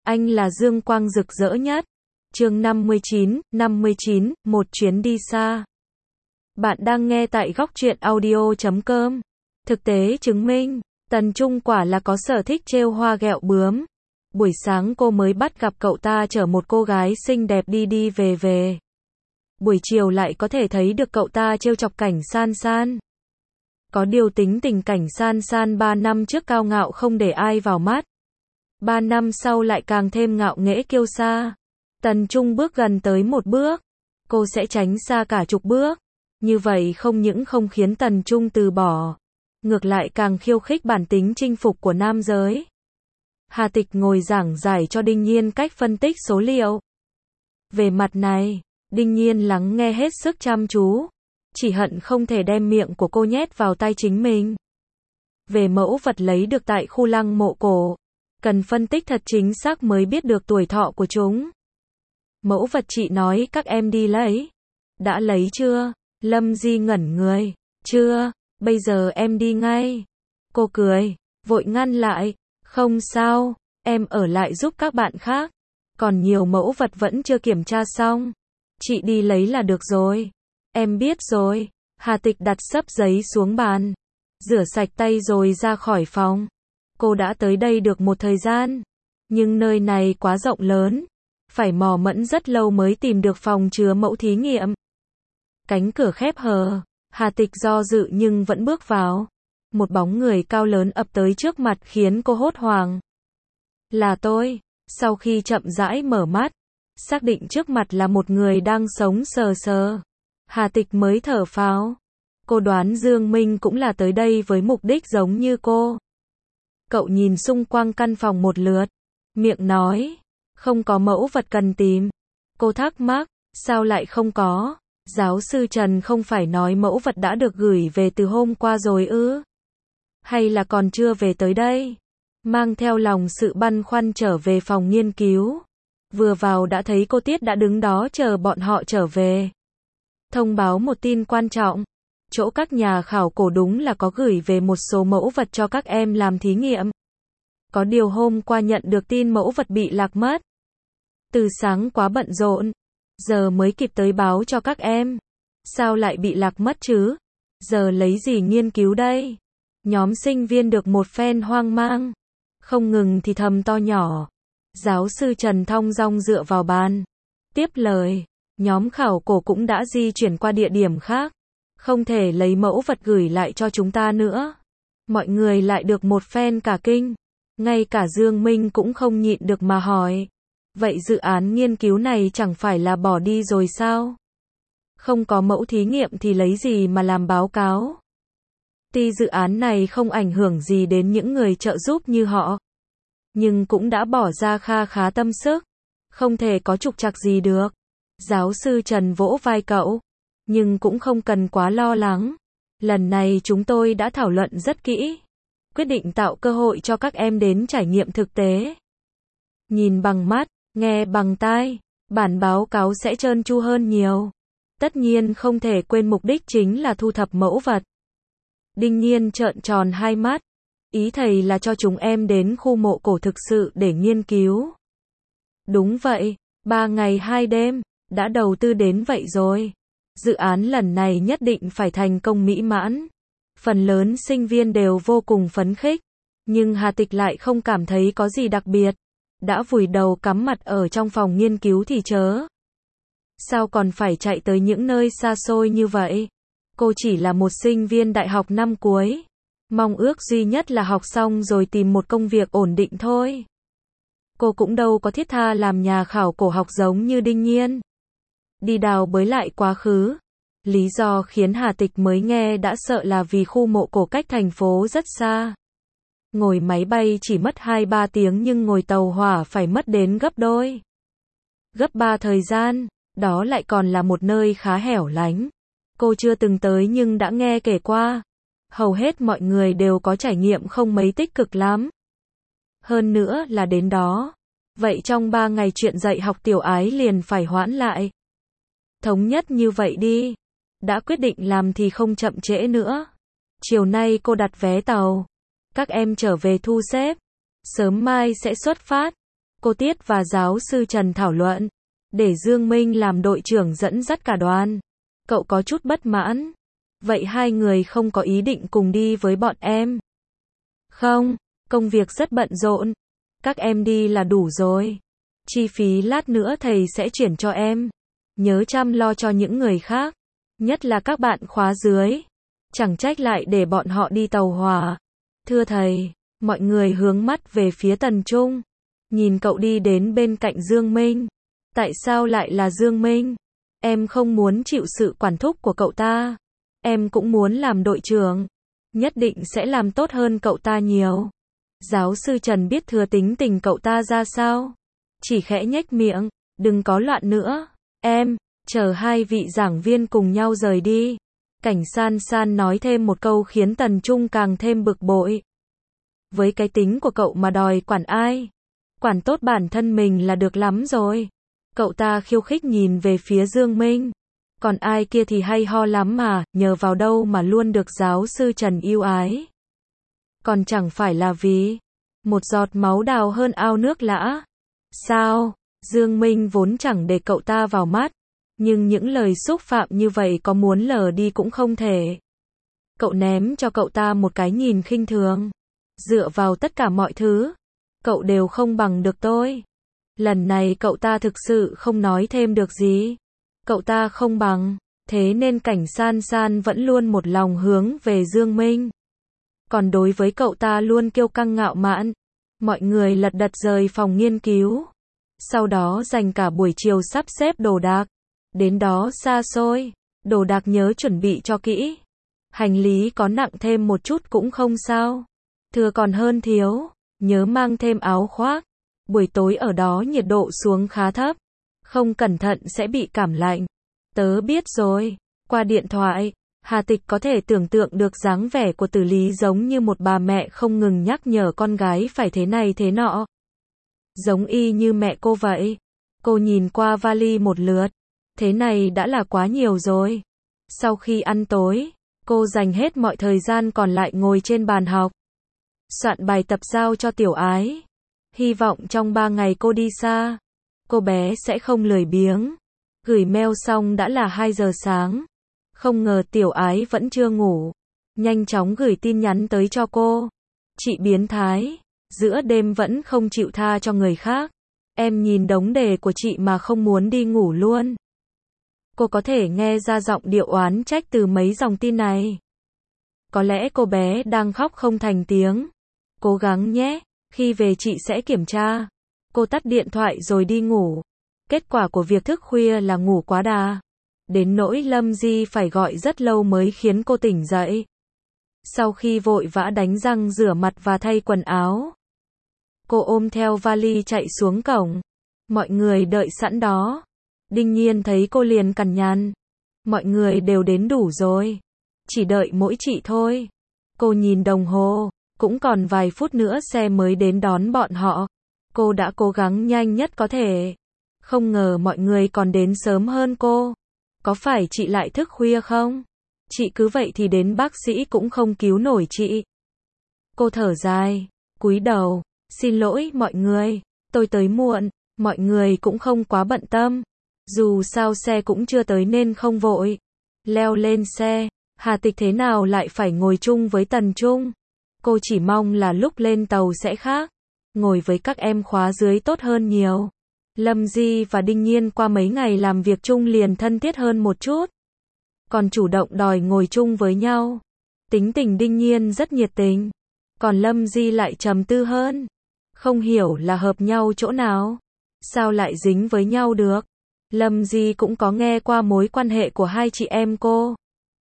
Anh là dương quang rực rỡ nhất. Chương 59, một chuyến đi xa. Bạn đang nghe tại góc truyện audio.com. Thực tế chứng minh, Tần Trung quả là có sở thích trêu hoa ghẹo bướm. Buổi sáng cô mới bắt gặp cậu ta chở một cô gái xinh đẹp đi đi về về. Buổi chiều lại có thể thấy được cậu ta trêu chọc Cảnh San San. Có điều tính tình Cảnh San San 3 năm trước cao ngạo không để ai vào mắt. 3 năm sau lại càng thêm ngạo nghễ kiêu sa. Tần Trung bước gần tới một bước, cô sẽ tránh xa cả chục bước. Như vậy không những không khiến Tần Trung từ bỏ, ngược lại càng khiêu khích bản tính chinh phục của nam giới. Hà Tịch ngồi giảng giải cho Đinh Nhiên cách phân tích số liệu. Về mặt này, Đinh Nhiên lắng nghe hết sức chăm chú, chỉ hận không thể đem miệng của cô nhét vào tay chính mình. Về mẫu vật lấy được tại khu lăng mộ cổ, cần phân tích thật chính xác mới biết được tuổi thọ của chúng. Mẫu vật chị nói các em đi lấy. Đã lấy chưa? Lâm Di ngẩn người. Chưa, bây giờ em đi ngay. Cô cười, vội ngăn lại. Không sao, em ở lại giúp các bạn khác. Còn nhiều mẫu vật vẫn chưa kiểm tra xong. Chị đi lấy là được rồi. Em biết rồi. Hà Tịch đặt xấp giấy xuống bàn, rửa sạch tay rồi ra khỏi phòng. Cô đã tới đây được một thời gian, nhưng nơi này quá rộng lớn, phải mò mẫm rất lâu mới tìm được phòng chứa mẫu thí nghiệm. Cánh cửa khép hờ, Hà Tịch do dự nhưng vẫn bước vào. Một bóng người cao lớn ập tới trước mặt khiến cô hốt hoảng. Là tôi. Sau khi chậm rãi mở mắt, xác định trước mặt là một người đang sống sờ sờ, Hà Tịch mới thở phào. Cô đoán Dương Minh cũng là tới đây với mục đích giống như cô. Cậu nhìn xung quanh căn phòng một lượt, miệng nói, không có mẫu vật cần tìm. Cô thắc mắc, sao lại không có? Giáo sư Trần không phải nói mẫu vật đã được gửi về từ hôm qua rồi ư? Hay là còn chưa về tới đây? Mang theo lòng sự băn khoăn trở về phòng nghiên cứu. Vừa vào đã thấy cô Tiết đã đứng đó chờ bọn họ trở về. Thông báo một tin quan trọng. Chỗ các nhà khảo cổ đúng là có gửi về một số mẫu vật cho các em làm thí nghiệm. Có điều hôm qua nhận được tin mẫu vật bị lạc mất. Từ sáng quá bận rộn, giờ mới kịp tới báo cho các em. Sao lại bị lạc mất chứ? Giờ lấy gì nghiên cứu đây? Nhóm sinh viên được một phen hoang mang, không ngừng thì thầm to nhỏ. Giáo sư Trần thong dong dựa vào bàn, tiếp lời, nhóm khảo cổ cũng đã di chuyển qua địa điểm khác, không thể lấy mẫu vật gửi lại cho chúng ta nữa. Mọi người lại được một phen cả kinh, ngay cả Dương Minh cũng không nhịn được mà hỏi, vậy dự án nghiên cứu này chẳng phải là bỏ đi rồi sao? Không có mẫu thí nghiệm thì lấy gì mà làm báo cáo? Tuy dự án này không ảnh hưởng gì đến những người trợ giúp như họ, nhưng cũng đã bỏ ra kha khá tâm sức, không thể có trục trặc gì được. Giáo sư Trần vỗ vai cậu, nhưng cũng không cần quá lo lắng. Lần này chúng tôi đã thảo luận rất kỹ, quyết định tạo cơ hội cho các em đến trải nghiệm thực tế. Nhìn bằng mắt, nghe bằng tai, bản báo cáo sẽ trơn tru hơn nhiều. Tất nhiên không thể quên mục đích chính là thu thập mẫu vật. Đinh Nhiên trợn tròn hai mắt. Ý thầy là cho chúng em đến khu mộ cổ thực sự để nghiên cứu. Đúng vậy, 3 ngày 2 đêm, đã đầu tư đến vậy rồi. Dự án lần này nhất định phải thành công mỹ mãn. Phần lớn sinh viên đều vô cùng phấn khích, nhưng Hà Tịch lại không cảm thấy có gì đặc biệt. Đã vùi đầu cắm mặt ở trong phòng nghiên cứu thì chớ. Sao còn phải chạy tới những nơi xa xôi như vậy? Cô chỉ là một sinh viên đại học năm cuối. Mong ước duy nhất là học xong rồi tìm một công việc ổn định thôi. Cô cũng đâu có thiết tha làm nhà khảo cổ học giống như Đinh Nhiên. Đi đào bới lại quá khứ. Lý do khiến Hà Tịch mới nghe đã sợ là vì khu mộ cổ cách thành phố rất xa. Ngồi máy bay chỉ mất 2-3 tiếng nhưng ngồi tàu hỏa phải mất đến gấp đôi. Gấp 3 thời gian, đó lại còn là một nơi khá hẻo lánh. Cô chưa từng tới nhưng đã nghe kể qua. Hầu hết mọi người đều có trải nghiệm không mấy tích cực lắm. Hơn nữa là đến đó. Vậy trong 3 ngày chuyện dạy học Tiểu Ái liền phải hoãn lại. Thống nhất như vậy đi. Đã quyết định làm thì không chậm trễ nữa. Chiều nay cô đặt vé tàu. Các em trở về thu xếp. Sớm mai sẽ xuất phát. Cô Tiết và giáo sư Trần thảo luận, để Dương Minh làm đội trưởng dẫn dắt cả đoàn. Cậu có chút bất mãn. Vậy hai người không có ý định cùng đi với bọn em? Không, công việc rất bận rộn. Các em đi là đủ rồi. Chi phí lát nữa thầy sẽ chuyển cho em. Nhớ chăm lo cho những người khác, nhất là các bạn khóa dưới. Chẳng trách lại để bọn họ đi tàu hỏa. Thưa thầy, mọi người hướng mắt về phía Tần Trung. Nhìn cậu đi đến bên cạnh Dương Minh. Tại sao lại là Dương Minh? Em không muốn chịu sự quản thúc của cậu ta. Em cũng muốn làm đội trưởng. Nhất định sẽ làm tốt hơn cậu ta nhiều. Giáo sư Trần biết thừa tính tình cậu ta ra sao. Chỉ khẽ nhếch miệng, đừng có loạn nữa. Em, chờ hai vị giảng viên cùng nhau rời đi. Cảnh San San nói thêm một câu khiến Tần Trung càng thêm bực bội. Với cái tính của cậu mà đòi quản ai? Quản tốt bản thân mình là được lắm rồi. Cậu ta khiêu khích nhìn về phía Dương Minh. Còn ai kia thì hay ho lắm mà, nhờ vào đâu mà luôn được giáo sư Trần yêu ái. Còn chẳng phải là vì một giọt máu đào hơn ao nước lã. Sao? Dương Minh vốn chẳng để cậu ta vào mắt. Nhưng những lời xúc phạm như vậy có muốn lờ đi cũng không thể. Cậu ném cho cậu ta một cái nhìn khinh thường. Dựa vào tất cả mọi thứ, cậu đều không bằng được tôi. Lần này cậu ta thực sự không nói thêm được gì. Cậu ta không bằng, thế nên Cảnh San San vẫn luôn một lòng hướng về Dương Minh. Còn đối với cậu ta luôn kiêu căng ngạo mạn. Mọi người lật đật rời phòng nghiên cứu. Sau đó dành cả buổi chiều sắp xếp đồ đạc. Đến đó xa xôi, đồ đạc nhớ chuẩn bị cho kỹ. Hành lý có nặng thêm một chút cũng không sao. Thừa còn hơn thiếu, nhớ mang thêm áo khoác. Buổi tối ở đó nhiệt độ xuống khá thấp. Không cẩn thận sẽ bị cảm lạnh. Tớ biết rồi. Qua điện thoại, Hà Tịch có thể tưởng tượng được dáng vẻ của Tử Lý giống như một bà mẹ không ngừng nhắc nhở con gái phải thế này thế nọ. Giống y như mẹ cô vậy. Cô nhìn qua vali một lượt. Thế này đã là quá nhiều rồi. Sau khi ăn tối, cô dành hết mọi thời gian còn lại ngồi trên bàn học. Soạn bài tập giao cho Tiểu Ái. Hy vọng trong 3 ngày cô đi xa, cô bé sẽ không lười biếng. Gửi mail xong đã là 2 giờ sáng. Không ngờ Tiểu Ái vẫn chưa ngủ. Nhanh chóng gửi tin nhắn tới cho cô. Chị biến thái, giữa đêm vẫn không chịu tha cho người khác. Em nhìn đống đề của chị mà không muốn đi ngủ luôn. Cô có thể nghe ra giọng điệu oán trách từ mấy dòng tin này. Có lẽ cô bé đang khóc không thành tiếng. Cố gắng nhé, khi về chị sẽ kiểm tra. Cô tắt điện thoại rồi đi ngủ. Kết quả của việc thức khuya là ngủ quá đà. Đến nỗi Lâm Di phải gọi rất lâu mới khiến cô tỉnh dậy. Sau khi vội vã đánh răng rửa mặt và thay quần áo, cô ôm theo vali chạy xuống cổng. Mọi người đợi sẵn đó. Đinh Nhiên thấy cô liền cằn nhằn. Mọi người đều đến đủ rồi. Chỉ đợi mỗi chị thôi. Cô nhìn đồng hồ. Cũng còn vài phút nữa xe mới đến đón bọn họ. Cô đã cố gắng nhanh nhất có thể. Không ngờ mọi người còn đến sớm hơn cô. Có phải chị lại thức khuya không? Chị cứ vậy thì đến bác sĩ cũng không cứu nổi chị. Cô thở dài, cúi đầu. Xin lỗi mọi người, tôi tới muộn. Mọi người cũng không quá bận tâm. Dù sao xe cũng chưa tới nên không vội. Leo lên xe, Hà Tịch thế nào lại phải ngồi chung với Tần Trung. Cô chỉ mong là lúc lên tàu sẽ khác. Ngồi với các em khóa dưới tốt hơn nhiều. Lâm Di và Đinh Nhiên qua mấy ngày làm việc chung liền thân thiết hơn một chút. Còn chủ động đòi ngồi chung với nhau. Tính tình Đinh Nhiên rất nhiệt tình. Còn Lâm Di lại trầm tư hơn. Không hiểu là hợp nhau chỗ nào. Sao lại dính với nhau được. Lâm Di cũng có nghe qua mối quan hệ của hai chị em cô.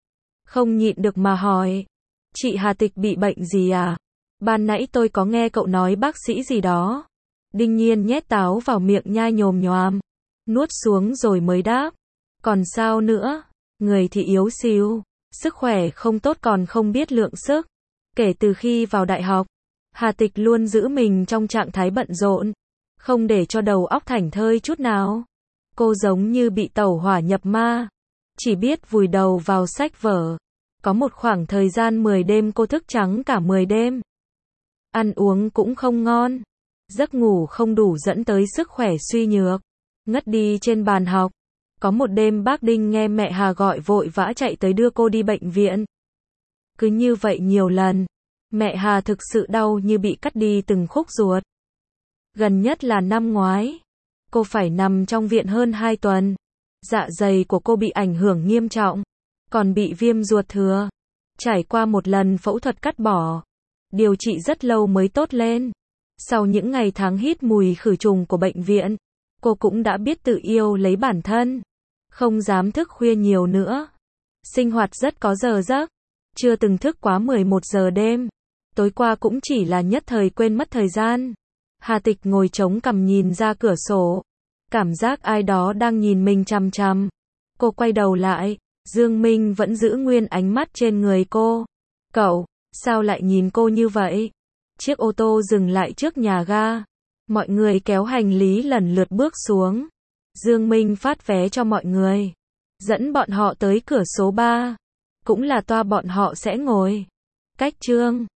Không nhịn được mà hỏi. Chị Hà Tịch bị bệnh gì à? Ban nãy tôi có nghe cậu nói bác sĩ gì đó. Đinh Nhiên nhét táo vào miệng nhai nhồm nhoàm. Nuốt xuống rồi mới đáp. Còn sao nữa? Người thì yếu xíu. Sức khỏe không tốt còn không biết lượng sức. Kể từ khi vào đại học, Hà Tịch luôn giữ mình trong trạng thái bận rộn. Không để cho đầu óc thảnh thơi chút nào. Cô giống như bị tẩu hỏa nhập ma. Chỉ biết vùi đầu vào sách vở. Có một khoảng thời gian 10 đêm cô thức trắng cả 10 đêm. Ăn uống cũng không ngon. Giấc ngủ không đủ dẫn tới sức khỏe suy nhược, ngất đi trên bàn học. Có một đêm bác Đinh nghe mẹ Hà gọi vội vã chạy tới đưa cô đi bệnh viện. Cứ như vậy nhiều lần, mẹ Hà thực sự đau như bị cắt đi từng khúc ruột. Gần nhất là năm ngoái, cô phải nằm trong viện hơn 2 tuần. Dạ dày của cô bị ảnh hưởng nghiêm trọng, còn bị viêm ruột thừa. Trải qua một lần phẫu thuật cắt bỏ, điều trị rất lâu mới tốt lên. Sau những ngày tháng hít mùi khử trùng của bệnh viện, cô cũng đã biết tự yêu lấy bản thân, không dám thức khuya nhiều nữa. Sinh hoạt rất có giờ giấc, chưa từng thức quá 11 giờ đêm. Tối qua cũng chỉ là nhất thời quên mất thời gian. Hà Tịch ngồi chống cằm nhìn ra cửa sổ, cảm giác ai đó đang nhìn mình chằm chằm. Cô quay đầu lại, Dương Minh vẫn giữ nguyên ánh mắt trên người cô. Cậu, sao lại nhìn cô như vậy? Chiếc ô tô dừng lại trước nhà ga. Mọi người kéo hành lý lần lượt bước xuống. Dương Minh phát vé cho mọi người, dẫn bọn họ tới cửa số 3. Cũng là toa bọn họ sẽ ngồi. Cách chương